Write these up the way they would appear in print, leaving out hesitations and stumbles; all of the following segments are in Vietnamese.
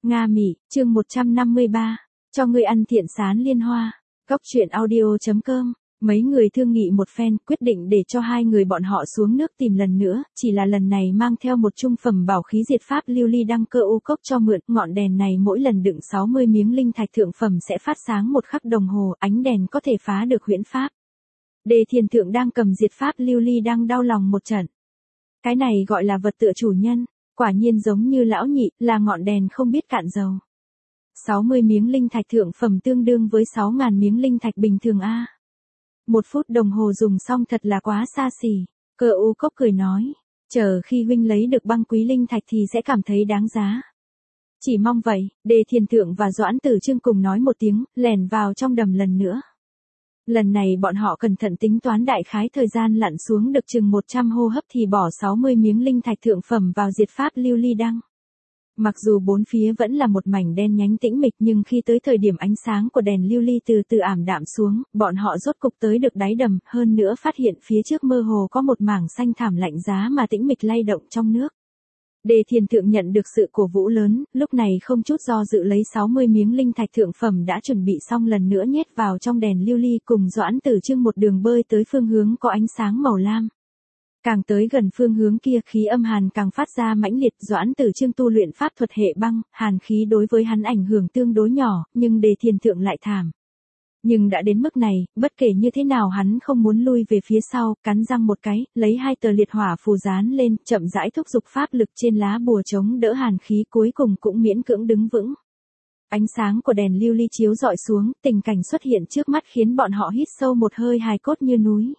Nga Mỹ, chương 153. Cho ngươi ăn thiện sán liên hoa. Góc truyện audio.com. Mấy người thương nghị một phen, quyết định để cho hai người bọn họ xuống nước tìm lần nữa, chỉ là lần này mang theo một trung phẩm bảo khí diệt pháp lưu ly đăng cơ u cốc cho mượn. Ngọn đèn này mỗi lần đựng 60 miếng linh thạch thượng phẩm sẽ phát sáng một khắc đồng hồ, ánh đèn có thể phá được huyễn pháp. Đề Thiền Thượng đang cầm diệt pháp lưu ly đăng đau lòng một trận. Cái này gọi là vật tựa chủ nhân, quả nhiên giống như lão nhị, là ngọn đèn không biết cạn dầu. 60 miếng linh thạch thượng phẩm tương đương với 6.000 miếng linh thạch bình thường a. 1 phút đồng hồ dùng xong thật là quá xa xỉ. Cơ u cốc cười nói, chờ khi huynh lấy được băng quý linh thạch thì sẽ cảm thấy đáng giá. Chỉ mong vậy. Đề Thiền Thượng và Doãn Tử Chương cùng nói một tiếng, lèn vào trong đầm lần nữa. Lần này bọn họ cẩn thận tính toán đại khái thời gian lặn xuống được chừng 100 hô hấp thì bỏ 60 miếng linh thạch thượng phẩm vào diệt pháp lưu ly đăng. Mặc dù bốn phía vẫn là một mảnh đen nhánh tĩnh mịch nhưng khi tới thời điểm ánh sáng của đèn lưu ly từ từ ảm đạm xuống, bọn họ rốt cục tới được đáy đầm, hơn nữa phát hiện phía trước mơ hồ có một mảng xanh thảm lạnh giá mà tĩnh mịch lay động trong nước. Đề Thiền Thượng nhận được sự cổ vũ lớn, lúc này không chút do dự lấy 60 miếng linh thạch thượng phẩm đã chuẩn bị xong lần nữa nhét vào trong đèn lưu ly cùng Doãn Tử Chương một đường bơi tới phương hướng có ánh sáng màu lam. Càng tới gần phương hướng kia khí âm hàn càng phát ra mãnh liệt. Doãn Tử Chương tu luyện pháp thuật hệ băng, hàn khí đối với hắn ảnh hưởng tương đối nhỏ, nhưng Đề Thiền Thượng lại thảm. Nhưng đã đến mức này, bất kể như thế nào hắn không muốn lui về phía sau, cắn răng một cái, lấy 2 tờ liệt hỏa phù dán lên, chậm rãi thúc giục pháp lực trên lá bùa chống đỡ hàn khí cuối cùng cũng miễn cưỡng đứng vững. Ánh sáng của đèn lưu ly chiếu rọi xuống, tình cảnh xuất hiện trước mắt khiến bọn họ hít sâu một hơi, hài cốt như núi.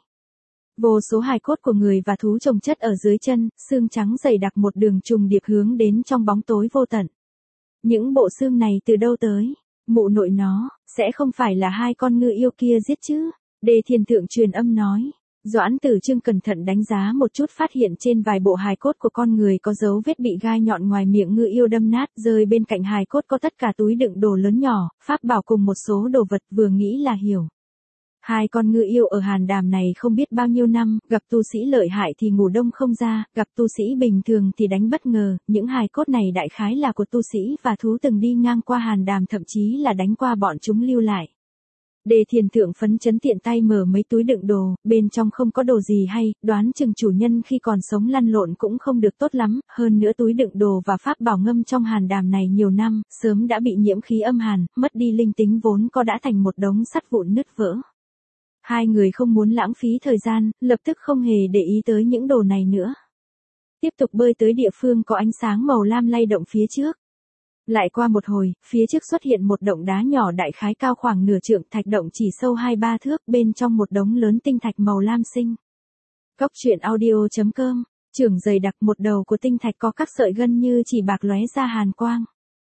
Vô số hài cốt của người và thú chồng chất ở dưới chân, xương trắng dày đặc một đường trùng điệp hướng đến trong bóng tối vô tận. Những bộ xương này từ đâu tới? Mụ nội nó, sẽ không phải là 2 con ngư yêu kia giết chứ? Đề Thiền Thượng truyền âm nói. Doãn Tử Chương cẩn thận đánh giá một chút phát hiện trên vài bộ hài cốt của con người có dấu vết bị gai nhọn ngoài miệng ngư yêu đâm nát, rơi bên cạnh hài cốt có tất cả túi đựng đồ lớn nhỏ, pháp bảo cùng một số đồ vật, vừa nghĩ là hiểu. 2 con ngư yêu ở hàn đàm này không biết bao nhiêu năm, gặp tu sĩ lợi hại thì ngủ đông không ra, gặp tu sĩ bình thường thì đánh bất ngờ. Những hài cốt này đại khái là của tu sĩ và thú từng đi ngang qua hàn đàm, thậm chí là đánh qua bọn chúng lưu lại. Đề Thiền Thượng phấn chấn tiện tay mở mấy túi đựng đồ, bên trong không có đồ gì hay, đoán chừng chủ nhân khi còn sống lăn lộn cũng không được tốt lắm, hơn nữa túi đựng đồ và pháp bảo ngâm trong hàn đàm này nhiều năm, sớm đã bị nhiễm khí âm hàn, mất đi linh tính vốn có đã thành một đống sắt vụn nứt vỡ. 2 người không muốn lãng phí thời gian, lập tức không hề để ý tới những đồ này nữa. Tiếp tục bơi tới địa phương có ánh sáng màu lam lay động phía trước. Lại qua một hồi, phía trước xuất hiện một động đá nhỏ đại khái cao khoảng nửa trượng, thạch động chỉ sâu 2-3 thước, bên trong một đống lớn tinh thạch màu lam sinh. Góc truyện audio.com, trưởng dày đặc, một đầu của tinh thạch có các sợi gân như chỉ bạc lóe ra hàn quang.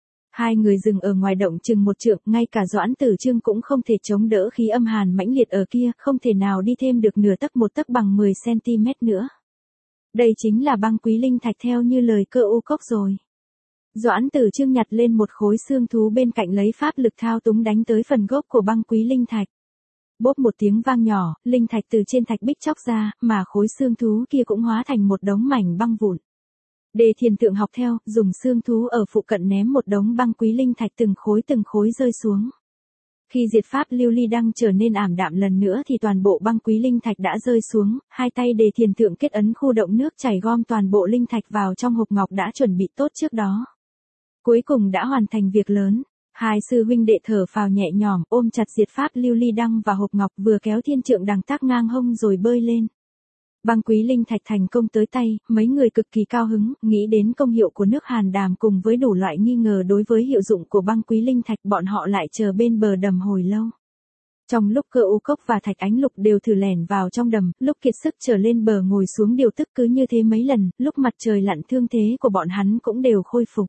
2 người dừng ở ngoài động chừng 1 trượng, ngay cả Doãn Tử Chương cũng không thể chống đỡ khí âm hàn mãnh liệt ở kia, không thể nào đi thêm được nửa tấc 1 tấc bằng 10 cm nữa. Đây chính là băng quý linh thạch theo như lời Cơ u cốc rồi. Doãn Tử Chương nhặt lên một khối xương thú bên cạnh lấy pháp lực thao túng đánh tới phần gốc của băng quý linh thạch. Bốp một tiếng vang nhỏ, linh thạch từ trên thạch bích chóc ra, mà khối xương thú kia cũng hóa thành một đống mảnh băng vụn. Đề Thiền Thượng học theo, dùng xương thú ở phụ cận ném một đống băng quý linh thạch từng khối rơi xuống. Khi diệt pháp lưu ly đăng trở nên ảm đạm lần nữa thì toàn bộ băng quý linh thạch đã rơi xuống, 2 tay Đề Thiền Thượng kết ấn khu động nước chảy gom toàn bộ linh thạch vào trong hộp ngọc đã chuẩn bị tốt trước đó. Cuối cùng đã hoàn thành việc lớn. 2 sư huynh đệ thở phào nhẹ nhõm, ôm chặt diệt pháp lưu ly đăng và hộp ngọc, vừa kéo thiên trượng đằng tác ngang hông rồi bơi lên. Băng quý linh thạch thành công tới tay, mấy người cực kỳ cao hứng, nghĩ đến công hiệu của nước hàn đàm cùng với đủ loại nghi ngờ đối với hiệu dụng của băng quý linh thạch, bọn họ lại chờ bên bờ đầm hồi lâu. Trong lúc Cơ u cốc và Thạch Ánh Lục đều thử lẻn vào trong đầm, lúc kiệt sức trở lên bờ ngồi xuống điều tức, cứ như thế mấy lần, lúc mặt trời lặn thương thế của bọn hắn cũng đều khôi phục.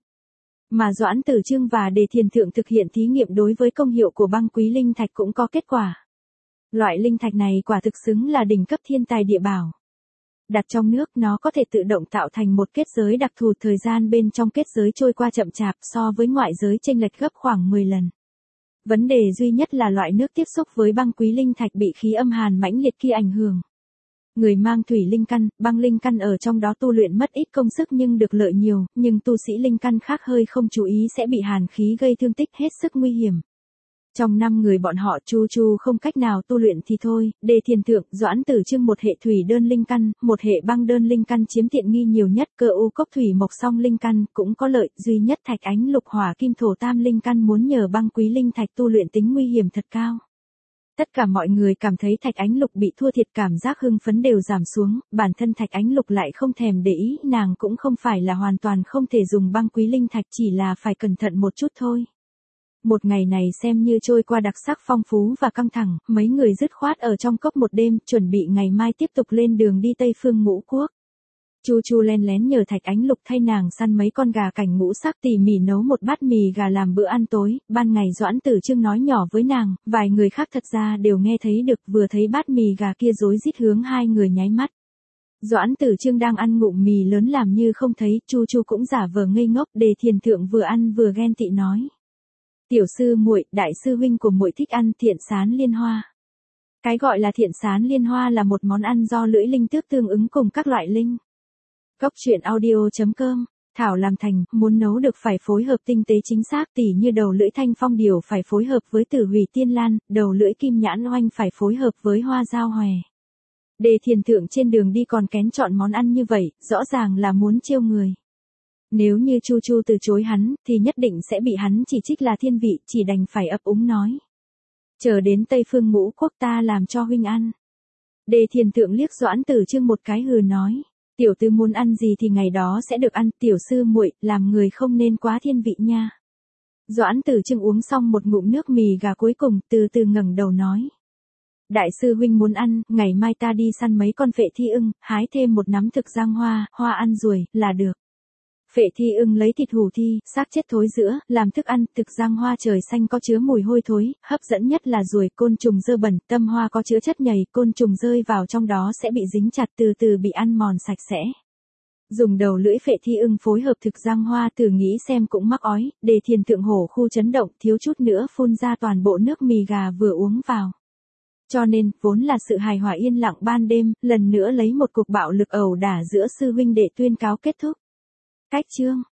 Mà Doãn Tử Chương và Đề Thiền Thượng thực hiện thí nghiệm đối với công hiệu của băng quý linh thạch cũng có kết quả. Loại linh thạch này quả thực xứng là đỉnh cấp thiên tài địa bảo. Đặt trong nước nó có thể tự động tạo thành một kết giới đặc thù, thời gian bên trong kết giới trôi qua chậm chạp so với ngoại giới chênh lệch gấp khoảng 10 lần. Vấn đề duy nhất là loại nước tiếp xúc với băng quý linh thạch bị khí âm hàn mãnh liệt kia ảnh hưởng. Người mang thủy linh căn, băng linh căn ở trong đó tu luyện mất ít công sức nhưng được lợi nhiều, nhưng tu sĩ linh căn khác hơi không chú ý sẽ bị hàn khí gây thương tích hết sức nguy hiểm. Trong 5 người bọn họ Chu không cách nào tu luyện thì thôi, Đề Thiền Thượng, Doãn Tử Trương một hệ thủy đơn linh căn, một hệ băng đơn linh căn chiếm tiện nghi nhiều nhất, Cơ U Cốc thủy mộc song linh căn cũng có lợi, duy nhất Thạch Ánh Lục hỏa kim thổ tam linh căn muốn nhờ băng quý linh thạch tu luyện tính nguy hiểm thật cao. Tất cả mọi người cảm thấy Thạch Ánh Lục bị thua thiệt, cảm giác hưng phấn đều giảm xuống, bản thân Thạch Ánh Lục lại không thèm để ý, nàng cũng không phải là hoàn toàn không thể dùng băng quý linh thạch, chỉ là phải cẩn thận một chút thôi. Một ngày này xem như trôi qua đặc sắc phong phú và căng thẳng, mấy người dứt khoát ở trong cốc một đêm, chuẩn bị ngày mai tiếp tục lên đường đi Tây Phương Ngũ Quốc. Chu len lén nhờ Thạch Ánh Lục thay nàng săn mấy con gà cảnh ngũ sắc, tỉ mỉ nấu một bát mì gà làm bữa ăn tối, ban ngày Doãn Tử Trương nói nhỏ với nàng, vài người khác thật ra đều nghe thấy được, vừa thấy bát mì gà kia rối rít hướng hai người nháy mắt. Doãn Tử Trương đang ăn ngụm mì lớn làm như không thấy, Chu cũng giả vờ ngây ngốc, Đề Thiền Thượng vừa ăn vừa ghen tị nói. Tiểu sư muội, đại sư huynh của muội thích ăn thiện sán liên hoa. Cái gọi là thiện sán liên hoa là một món ăn do lưỡi linh tước tương ứng cùng các loại linh. Cốc truyện audio.com, Thảo làm thành, muốn nấu được phải phối hợp tinh tế chính xác, tỉ như đầu lưỡi thanh phong điều phải phối hợp với tử hủy tiên lan, đầu lưỡi kim nhãn oanh phải phối hợp với hoa giao hòe. Đề Thiền Thượng trên đường đi còn kén chọn món ăn như vậy, rõ ràng là muốn trêu người. Nếu như Chu từ chối hắn, thì nhất định sẽ bị hắn chỉ trích là thiên vị, chỉ đành phải ấp úng nói. Chờ đến Tây Phương Ngũ Quốc ta làm cho huynh ăn. Đề Thiền Thượng liếc Doãn Tử Trương một cái hừ nói. Tiểu tư muốn ăn gì thì ngày đó sẽ được ăn, tiểu sư muội, làm người không nên quá thiên vị nha. Doãn Tử Trương uống xong một ngụm nước mì gà cuối cùng, từ từ ngẩng đầu nói. Đại sư huynh muốn ăn, ngày mai ta đi săn mấy con phệ thi ưng, hái thêm một nắm thực giang hoa, hoa ăn ruồi, là được. Phệ thi ưng lấy thịt hủ thi, xác chết thối rữa, làm thức ăn, thực giang hoa trời xanh có chứa mùi hôi thối, hấp dẫn nhất là ruồi, côn trùng dơ bẩn, tâm hoa có chứa chất nhầy, côn trùng rơi vào trong đó sẽ bị dính chặt, từ từ bị ăn mòn sạch sẽ. Dùng đầu lưỡi phệ thi ưng phối hợp thực giang hoa, thử nghĩ xem cũng mắc ói. Đề Thiền Thượng hổ khu chấn động, thiếu chút nữa phun ra toàn bộ nước mì gà vừa uống vào. Cho nên, vốn là sự hài hòa yên lặng ban đêm, lần nữa lấy một cuộc bạo lực ẩu đả giữa sư huynh đệ tuyên cáo kết thúc. Cách chương